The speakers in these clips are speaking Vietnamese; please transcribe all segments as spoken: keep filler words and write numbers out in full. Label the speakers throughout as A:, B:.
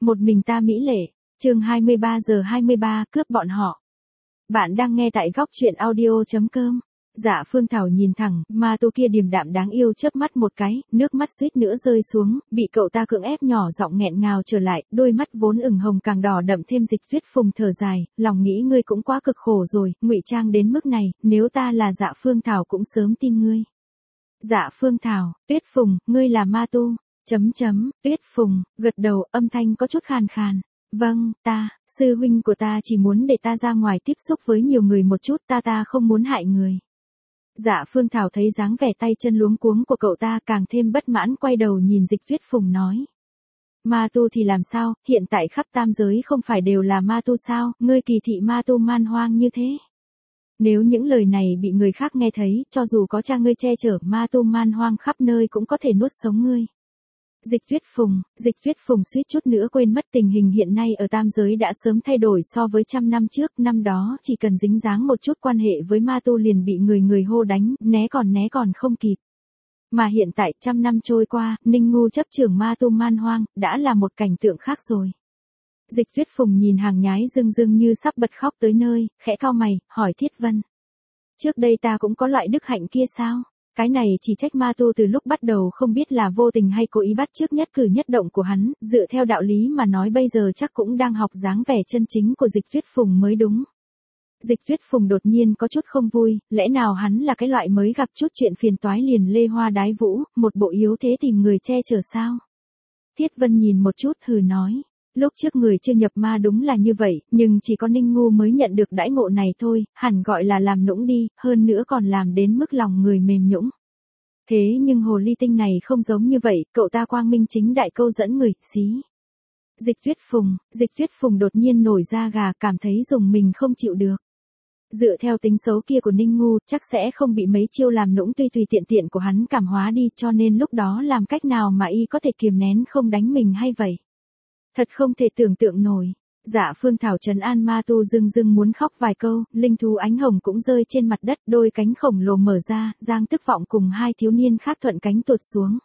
A: Một mình ta mỹ lệ, chương hai mươi ba giờ hai mươi ba, cướp bọn họ. Bạn đang nghe tại góc truyện audio chấm com. Dạ Phương Thảo nhìn thẳng, ma tô kia điềm đạm đáng yêu chớp mắt một cái, nước mắt suýt nữa rơi xuống, bị cậu ta cưỡng ép nhỏ giọng nghẹn ngào trở lại, đôi mắt vốn ửng hồng càng đỏ đậm thêm. Dịch Tuyết Phùng thở dài, lòng nghĩ ngươi cũng quá cực khổ rồi, ngụy trang đến mức này, nếu ta là Dạ Phương Thảo cũng sớm tin ngươi. Dạ Phương Thảo, Tuyết Phùng, ngươi là ma tu. Chấm chấm, Tuyết Phùng, gật đầu, âm thanh có chút khàn khàn. Vâng, ta, sư huynh của ta chỉ muốn để ta ra ngoài tiếp xúc với nhiều người một chút, ta ta không muốn hại người. Dạ Phương Thảo thấy dáng vẻ tay chân luống cuống của cậu ta càng thêm bất mãn, quay đầu nhìn Dịch Tuyết Phùng nói. Ma tu thì làm sao, hiện tại khắp tam giới không phải đều là ma tu sao, ngươi kỳ thị ma tu man hoang như thế. Nếu những lời này bị người khác nghe thấy, cho dù có cha ngươi che chở, ma tu man hoang khắp nơi cũng có thể nuốt sống ngươi. Dịch Tuyết Phùng, Dịch Tuyết Phùng suýt chút nữa quên mất tình hình hiện nay ở tam giới đã sớm thay đổi so với trăm năm trước, năm đó chỉ cần dính dáng một chút quan hệ với ma tu liền bị người người hô đánh, né còn né còn không kịp. Mà hiện tại, trăm năm trôi qua, Ninh Ngu chấp trưởng ma tu man hoang, đã là một cảnh tượng khác rồi. Dịch Tuyết Phùng nhìn hàng nhái rưng rưng như sắp bật khóc tới nơi, khẽ cau mày, hỏi Thiết Vân. Trước đây ta cũng có loại đức hạnh kia sao? Cái này chỉ trách ma tu từ lúc bắt đầu không biết là vô tình hay cố ý bắt chước nhất cử nhất động của hắn, dựa theo đạo lý mà nói bây giờ chắc cũng đang học dáng vẻ chân chính của Dịch Tuyết Phùng mới đúng. Dịch Tuyết Phùng đột nhiên có chút không vui, lẽ nào hắn là cái loại mới gặp chút chuyện phiền toái liền lê hoa đái vũ, một bộ yếu thế tìm người che chở sao? Thiết Vân nhìn một chút hừ nói. Lúc trước người chưa nhập ma đúng là như vậy, nhưng chỉ có Ninh Ngu mới nhận được đãi ngộ này thôi, hẳn gọi là làm nũng đi, hơn nữa còn làm đến mức lòng người mềm nhũn. Thế nhưng hồ ly tinh này không giống như vậy, cậu ta quang minh chính đại câu dẫn người, xí. Dịch Tuyết Phùng, Dịch Tuyết Phùng đột nhiên nổi da gà, cảm thấy dùng mình không chịu được. Dựa theo tính xấu kia của Ninh Ngu, chắc sẽ không bị mấy chiêu làm nũng tùy tùy tiện tiện của hắn cảm hóa đi, cho nên lúc đó làm cách nào mà y có thể kiềm nén không đánh mình hay vậy? Thật không thể tưởng tượng nổi. Dạ Phương Thảo trấn an ma tu dưng dưng muốn khóc vài câu, linh thú ánh hồng cũng rơi trên mặt đất, đôi cánh khổng lồ mở ra, Giang Tức Vọng cùng hai thiếu niên khác thuận cánh tuột xuống.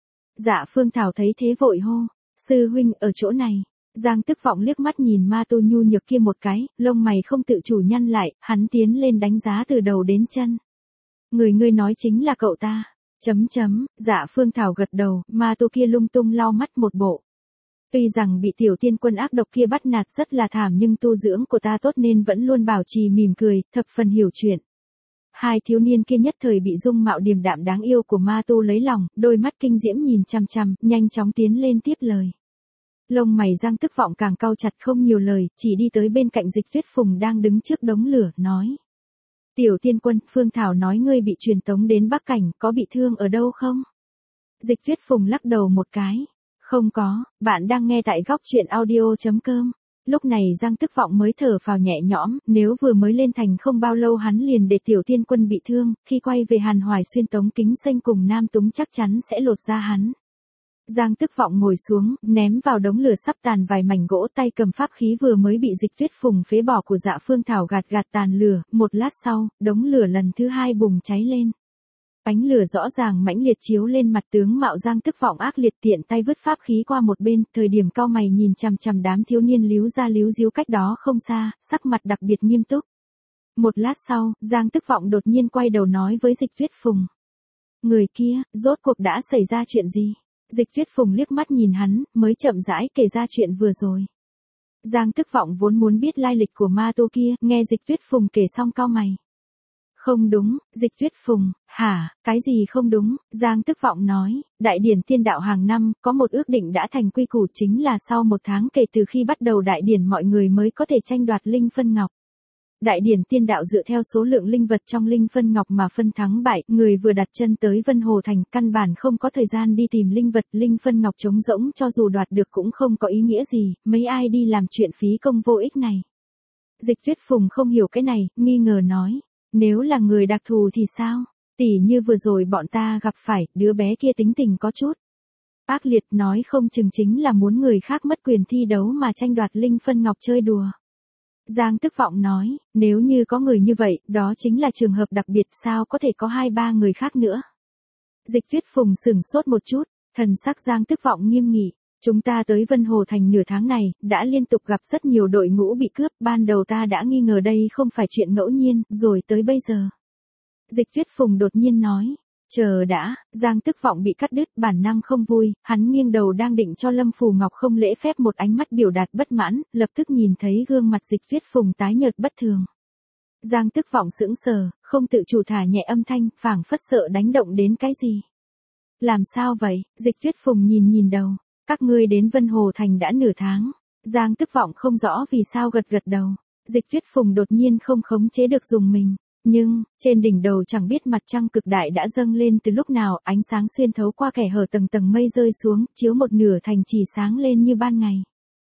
A: Dạ Phương Thảo thấy thế vội hô, sư huynh ở chỗ này. Giang Tức Vọng liếc mắt nhìn ma tu nhu nhược kia một cái, lông mày không tự chủ nhăn lại, hắn tiến lên đánh giá từ đầu đến chân. Người ngươi nói chính là cậu ta. Chấm chấm, Dạ Phương Thảo gật đầu, ma tu kia lung tung lau mắt một bộ. Tuy rằng bị tiểu tiên quân ác độc kia bắt nạt rất là thảm nhưng tu dưỡng của ta tốt nên vẫn luôn bảo trì mỉm cười, thập phần hiểu chuyện. Hai thiếu niên kia nhất thời bị dung mạo điềm đạm đáng yêu của ma tu lấy lòng, đôi mắt kinh diễm nhìn chằm chằm, nhanh chóng tiến lên tiếp lời. Lông mày Giang Tức Vọng càng cau chặt không nhiều lời, chỉ đi tới bên cạnh Dịch Tuyết Phùng đang đứng trước đống lửa, nói. Tiểu tiên quân, Phương Thảo nói ngươi bị truyền tống đến Bắc Cảnh, có bị thương ở đâu không? Dịch Tuyết Phùng lắc đầu một cái. Không có, bạn đang nghe tại góc truyện audio chấm com. Lúc này Giang Tức Vọng mới thở phào nhẹ nhõm, nếu vừa mới lên thành không bao lâu hắn liền để tiểu tiên quân bị thương, khi quay về Hàn Hoài Xuyên Tống Kính Xanh cùng Nam Túng chắc chắn sẽ lột ra hắn. Giang Tức Vọng ngồi xuống, ném vào đống lửa sắp tàn vài mảnh gỗ, tay cầm pháp khí vừa mới bị Dịch Tuyết Phùng phế bỏ của Dạ Phương Thảo gạt gạt tàn lửa, một lát sau, đống lửa lần thứ hai bùng cháy lên. Ánh lửa rõ ràng mãnh liệt chiếu lên mặt tướng mạo Giang Tức Vọng ác liệt, tiện tay vứt pháp khí qua một bên, thời điểm cau mày nhìn chằm chằm đám thiếu niên líu ra líu díu cách đó không xa, sắc mặt đặc biệt nghiêm túc. Một lát sau, Giang Tức Vọng đột nhiên quay đầu nói với Dịch Tuyết Phùng. Người kia, rốt cuộc đã xảy ra chuyện gì? Dịch Tuyết Phùng liếc mắt nhìn hắn, mới chậm rãi kể ra chuyện vừa rồi. Giang Tức Vọng vốn muốn biết lai lịch của ma tu kia, nghe Dịch Tuyết Phùng kể xong cau mày. Không đúng, Dịch Tuyết Phùng, hả, cái gì không đúng? Giang Tức Vọng nói, đại điển tiên đạo hàng năm, có một ước định đã thành quy củ, chính là sau một tháng kể từ khi bắt đầu đại điển mọi người mới có thể tranh đoạt linh phân ngọc. Đại điển tiên đạo dựa theo số lượng linh vật trong linh phân ngọc mà phân thắng bại, người vừa đặt chân tới Vân Hồ Thành căn bản không có thời gian đi tìm linh vật, linh phân ngọc trống rỗng cho dù đoạt được cũng không có ý nghĩa gì, mấy ai đi làm chuyện phí công vô ích này. Dịch Tuyết Phùng không hiểu cái này, nghi ngờ nói. Nếu là người đặc thù thì sao? Tỉ như vừa rồi bọn ta gặp phải, đứa bé kia tính tình có chút ác liệt, nói không chừng chính là muốn người khác mất quyền thi đấu mà tranh đoạt linh phân ngọc chơi đùa. Giang Tức Vọng nói, nếu như có người như vậy, đó chính là trường hợp đặc biệt, sao có thể có hai ba người khác nữa? Dịch Tuyết Phùng sửng sốt một chút, thần sắc Giang Tức Vọng nghiêm nghị. Chúng ta tới Vân Hồ Thành nửa tháng này, đã liên tục gặp rất nhiều đội ngũ bị cướp, ban đầu ta đã nghi ngờ đây không phải chuyện ngẫu nhiên, rồi tới bây giờ. Dịch Tuyết Phùng đột nhiên nói, chờ đã, Giang Tức Vọng bị cắt đứt, bản năng không vui, hắn nghiêng đầu đang định cho Lâm Phù Ngọc không lễ phép một ánh mắt biểu đạt bất mãn, lập tức nhìn thấy gương mặt Dịch Tuyết Phùng tái nhợt bất thường. Giang Tức Vọng sững sờ, không tự chủ thả nhẹ âm thanh, phảng phất sợ đánh động đến cái gì. Làm sao vậy? Dịch Tuyết Phùng nhìn nhìn đầu. Các ngươi đến Vân Hồ Thành đã nửa tháng. Giang Tức Vọng không rõ vì sao gật gật đầu. Dịch Tuyết Phùng đột nhiên không khống chế được dùng mình. Nhưng, trên đỉnh đầu chẳng biết mặt trăng cực đại đã dâng lên từ lúc nào, ánh sáng xuyên thấu qua kẽ hở tầng tầng mây rơi xuống, chiếu một nửa thành trì sáng lên như ban ngày.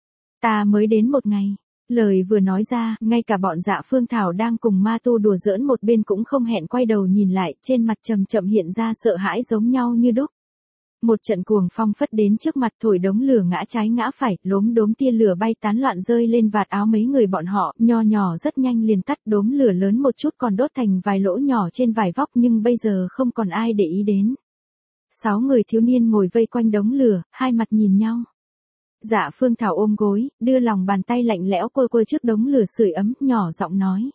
A: Ta mới đến một ngày. Lời vừa nói ra, ngay cả bọn Dạ Phương Thảo đang cùng ma tu đùa giỡn một bên cũng không hẹn quay đầu nhìn lại, trên mặt chậm chậm hiện ra sợ hãi giống nhau như đúc. Một trận cuồng phong phất đến trước mặt, thổi đống lửa ngã trái ngã phải, lốm đốm tia lửa bay tán loạn rơi lên vạt áo mấy người bọn họ, nho nhỏ rất nhanh liền tắt, đốm lửa lớn một chút còn đốt thành vài lỗ nhỏ trên vải vóc nhưng bây giờ không còn ai để ý đến. Sáu người thiếu niên ngồi vây quanh đống lửa, hai mặt nhìn nhau. Dạ Phương Thảo ôm gối, đưa lòng bàn tay lạnh lẽo quơ quơ trước đống lửa sưởi ấm, nhỏ giọng nói.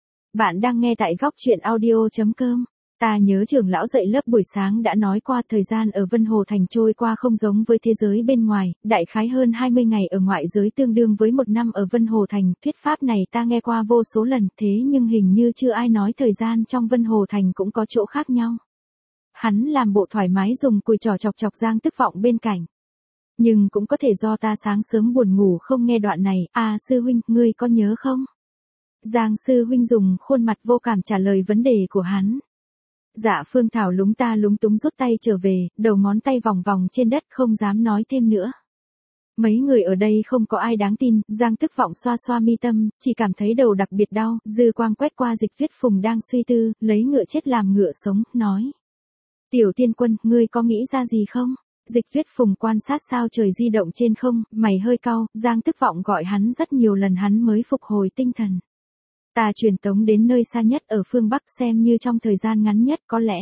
A: Bạn đang nghe tại góc truyện audio chấm com. Ta nhớ trưởng lão dạy lớp buổi sáng đã nói qua thời gian ở Vân Hồ Thành trôi qua không giống với thế giới bên ngoài, đại khái hơn hai mươi ngày ở ngoại giới tương đương với một năm ở Vân Hồ Thành, thuyết pháp này ta nghe qua vô số lần, thế nhưng hình như chưa ai nói thời gian trong Vân Hồ Thành cũng có chỗ khác nhau. Hắn làm bộ thoải mái dùng cùi trò chọc chọc Giang Tức Vọng bên cạnh. Nhưng cũng có thể do ta sáng sớm buồn ngủ không nghe đoạn này, à sư huynh, ngươi có nhớ không? Giang sư huynh dùng khuôn mặt vô cảm trả lời vấn đề của hắn. Dạ Phương Thảo lúng ta lúng túng rút tay trở về, đầu ngón tay vòng vòng trên đất không dám nói thêm nữa. Mấy người ở đây không có ai đáng tin, Giang Tức Vọng xoa xoa mi tâm, chỉ cảm thấy đầu đặc biệt đau, dư quang quét qua Dịch Tuyết Phùng đang suy tư, lấy ngựa chết làm ngựa sống, nói. Tiểu tiên quân, ngươi có nghĩ ra gì không? Dịch Tuyết Phùng quan sát sao trời di động trên không, mày hơi cau, Giang Tức Vọng gọi hắn rất nhiều lần hắn mới phục hồi tinh thần. Ta truyền tống đến nơi xa nhất ở phương Bắc xem như trong thời gian ngắn nhất có lẽ.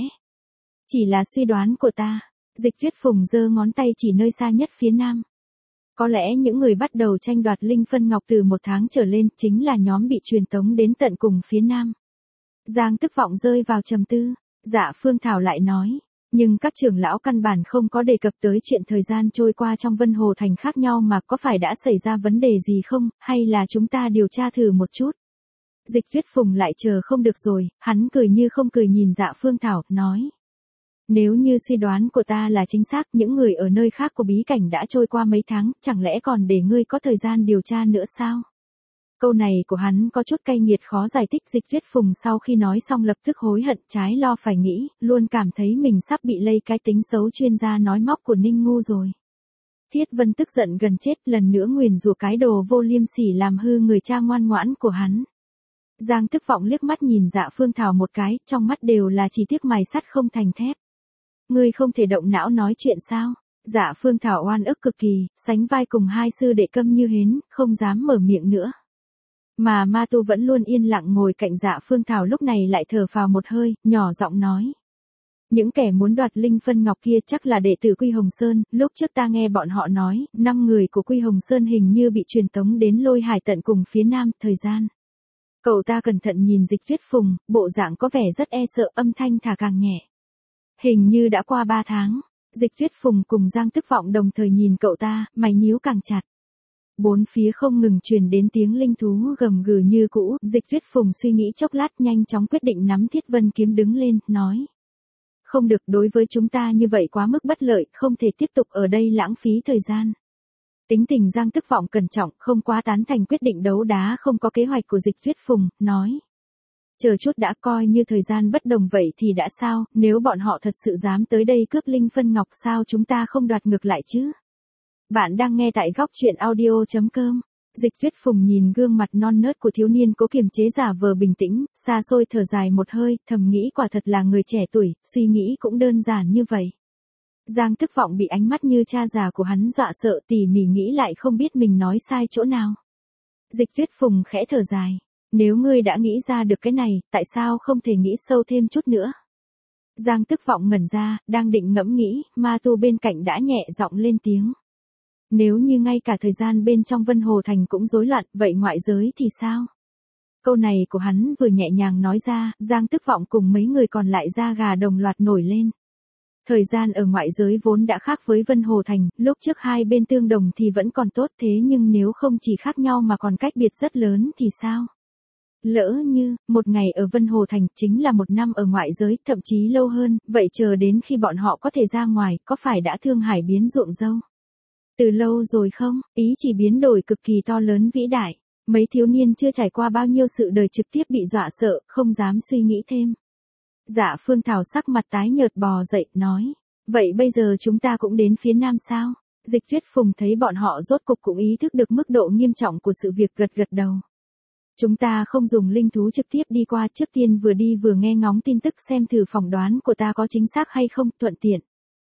A: Chỉ là suy đoán của ta. Dịch Tuyết Phùng giơ ngón tay chỉ nơi xa nhất phía Nam. Có lẽ những người bắt đầu tranh đoạt linh phân ngọc từ một tháng trở lên chính là nhóm bị truyền tống đến tận cùng phía Nam. Giang Tức Vọng rơi vào trầm tư. Dạ Phương Thảo lại nói. Nhưng các trưởng lão căn bản không có đề cập tới chuyện thời gian trôi qua trong Vân Hồ Thành khác nhau mà có phải đã xảy ra vấn đề gì không, hay là chúng ta điều tra thử một chút. Dịch Tuyết Phùng lại chờ không được rồi, hắn cười như không cười nhìn Dạ Phương Thảo, nói. Nếu như suy đoán của ta là chính xác, những người ở nơi khác của bí cảnh đã trôi qua mấy tháng, chẳng lẽ còn để ngươi có thời gian điều tra nữa sao? Câu này của hắn có chút cay nghiệt khó giải thích. Dịch Tuyết Phùng sau khi nói xong lập tức hối hận, trái lo phải nghĩ, luôn cảm thấy mình sắp bị lây cái tính xấu chuyên gia nói móc của Ninh Ngu rồi. Thiết Vân tức giận gần chết, lần nữa nguyền rủa cái đồ vô liêm sỉ làm hư người cha ngoan ngoãn của hắn. Giang Tức Vọng liếc mắt nhìn Dạ Phương Thảo một cái, trong mắt đều là chỉ tiếc mài sắt không thành thép. Ngươi không thể động não nói chuyện sao? Dạ Phương Thảo oan ức cực kỳ, sánh vai cùng hai sư đệ câm như hến, không dám mở miệng nữa. Mà ma tu vẫn luôn yên lặng ngồi cạnh Dạ Phương Thảo lúc này lại thở phào một hơi, nhỏ giọng nói. Những kẻ muốn đoạt linh phân ngọc kia chắc là đệ tử Quy Hồng Sơn, lúc trước ta nghe bọn họ nói, năm người của Quy Hồng Sơn hình như bị truyền tống đến Lôi Hải tận cùng phía Nam, thời gian. Cậu ta cẩn thận nhìn Dịch Tuyết Phùng, bộ dạng có vẻ rất e sợ, âm thanh thả càng nhẹ. Hình như đã qua ba tháng, Dịch Tuyết Phùng cùng Giang Tức Vọng đồng thời nhìn cậu ta, mày nhíu càng chặt. Bốn phía không ngừng truyền đến tiếng linh thú gầm gừ như cũ, Dịch Tuyết Phùng suy nghĩ chốc lát nhanh chóng quyết định nắm Thiết Vân kiếm đứng lên, nói. Không được, đối với chúng ta như vậy quá mức bất lợi, không thể tiếp tục ở đây lãng phí thời gian. Tính tình Giang Tức Vọng cẩn trọng, không quá tán thành quyết định đấu đá không có kế hoạch của Dịch Tuyết Phùng, nói. Chờ chút đã, coi như thời gian bất đồng vậy thì đã sao, nếu bọn họ thật sự dám tới đây cướp linh phân ngọc sao chúng ta không đoạt ngược lại chứ? Bạn đang nghe tại góc truyện audio chấm com. Dịch Tuyết Phùng nhìn gương mặt non nớt của thiếu niên cố kiềm chế giả vờ bình tĩnh, xa xôi thở dài một hơi, thầm nghĩ quả thật là người trẻ tuổi, suy nghĩ cũng đơn giản như vậy. Giang Tức Vọng bị ánh mắt như cha già của hắn dọa sợ, tỉ mỉ nghĩ lại không biết mình nói sai chỗ nào. Dịch Tuyết Phùng khẽ thở dài. Nếu ngươi đã nghĩ ra được cái này, tại sao không thể nghĩ sâu thêm chút nữa? Giang Tức Vọng ngẩn ra, đang định ngẫm nghĩ, ma tu bên cạnh đã nhẹ giọng lên tiếng. Nếu như ngay cả thời gian bên trong Vân Hồ Thành cũng rối loạn, vậy ngoại giới thì sao? Câu này của hắn vừa nhẹ nhàng nói ra, Giang Tức Vọng cùng mấy người còn lại da gà đồng loạt nổi lên. Thời gian ở ngoại giới vốn đã khác với Vân Hồ Thành, lúc trước hai bên tương đồng thì vẫn còn tốt, thế nhưng nếu không chỉ khác nhau mà còn cách biệt rất lớn thì sao? Lỡ như, một ngày ở Vân Hồ Thành chính là một năm ở ngoại giới, thậm chí lâu hơn, vậy chờ đến khi bọn họ có thể ra ngoài, có phải đã thương hải biến ruộng dâu? Từ lâu rồi không, ý chỉ biến đổi cực kỳ to lớn vĩ đại. Mấy thiếu niên chưa trải qua bao nhiêu sự đời trực tiếp bị dọa sợ, không dám suy nghĩ thêm. Dạ Phương Thảo sắc mặt tái nhợt bò dậy, nói. Vậy bây giờ chúng ta cũng đến phía nam sao? Dịch Tuyết Phùng thấy bọn họ rốt cục cũng ý thức được mức độ nghiêm trọng của sự việc, gật gật đầu. Chúng ta không dùng linh thú trực tiếp đi qua, trước tiên vừa đi vừa nghe ngóng tin tức xem thử phỏng đoán của ta có chính xác hay không, thuận tiện.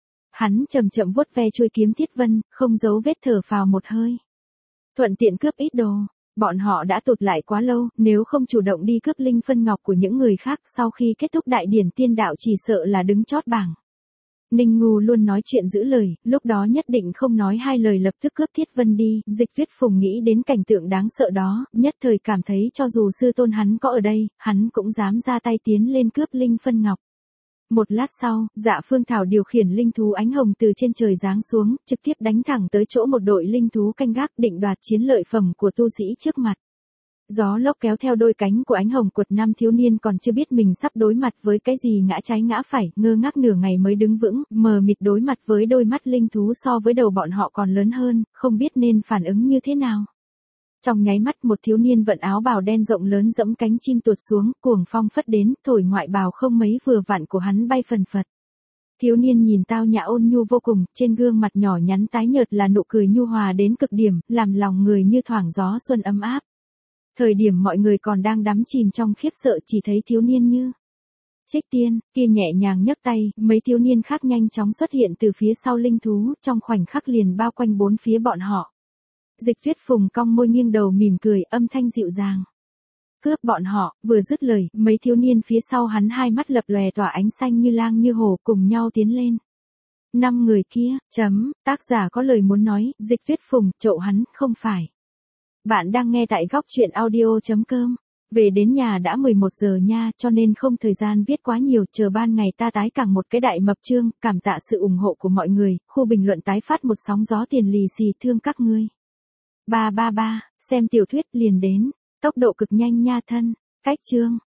A: Hắn chậm chậm vuốt ve chuôi kiếm thiết vân, không giấu vết thở phào một hơi. Thuận tiện cướp ít đồ. Bọn họ đã tụt lại quá lâu, nếu không chủ động đi cướp linh phân ngọc của những người khác sau khi kết thúc đại điển tiên đạo chỉ sợ là đứng chót bảng. Ninh Ngu luôn nói chuyện giữ lời, lúc đó nhất định không nói hai lời lập tức cướp Thiết Vân đi. Dịch Tuyết Phùng nghĩ đến cảnh tượng đáng sợ đó, nhất thời cảm thấy cho dù sư tôn hắn có ở đây, hắn cũng dám ra tay tiến lên cướp linh phân ngọc. Một lát sau, Dạ Phương Thảo điều khiển linh thú ánh hồng từ trên trời giáng xuống, trực tiếp đánh thẳng tới chỗ một đội linh thú canh gác định đoạt chiến lợi phẩm của tu sĩ trước mặt. Gió lốc kéo theo đôi cánh của ánh hồng quật, năm thiếu niên còn chưa biết mình sắp đối mặt với cái gì ngã trái ngã phải, ngơ ngác nửa ngày mới đứng vững, mờ mịt đối mặt với đôi mắt linh thú so với đầu bọn họ còn lớn hơn, không biết nên phản ứng như thế nào. Trong nháy mắt một thiếu niên vận áo bào đen rộng lớn dẫm cánh chim tuột xuống, cuồng phong phất đến, thổi ngoại bào không mấy vừa vặn của hắn bay phần phật. Thiếu niên nhìn tao nhã ôn nhu vô cùng, trên gương mặt nhỏ nhắn tái nhợt là nụ cười nhu hòa đến cực điểm, làm lòng người như thoảng gió xuân ấm áp. Thời điểm mọi người còn đang đắm chìm trong khiếp sợ chỉ thấy thiếu niên như Trích Tiên, kia nhẹ nhàng nhấc tay, mấy thiếu niên khác nhanh chóng xuất hiện từ phía sau linh thú, trong khoảnh khắc liền bao quanh bốn phía bọn họ. Dịch Tuyết Phùng cong môi nghiêng đầu mỉm cười, âm thanh dịu dàng. Cướp bọn họ, vừa dứt lời, mấy thiếu niên phía sau hắn hai mắt lập lòe tỏa ánh xanh như lang như hổ cùng nhau tiến lên. Năm người kia, chấm, tác giả có lời muốn nói, Dịch Tuyết Phùng, chậu hắn, không phải. Bạn đang nghe tại góc truyện audio chấm com. Về đến nhà đã mười một giờ nha, cho nên không thời gian viết quá nhiều, chờ ban ngày ta tái cẳng một cái đại mập chương, cảm tạ sự ủng hộ của mọi người, khu bình luận tái phát một sóng gió tiền lì xì, thương các ngươi. ba ba ba, xem tiểu thuyết liền đến, tốc độ cực nhanh nha thân, cách chương.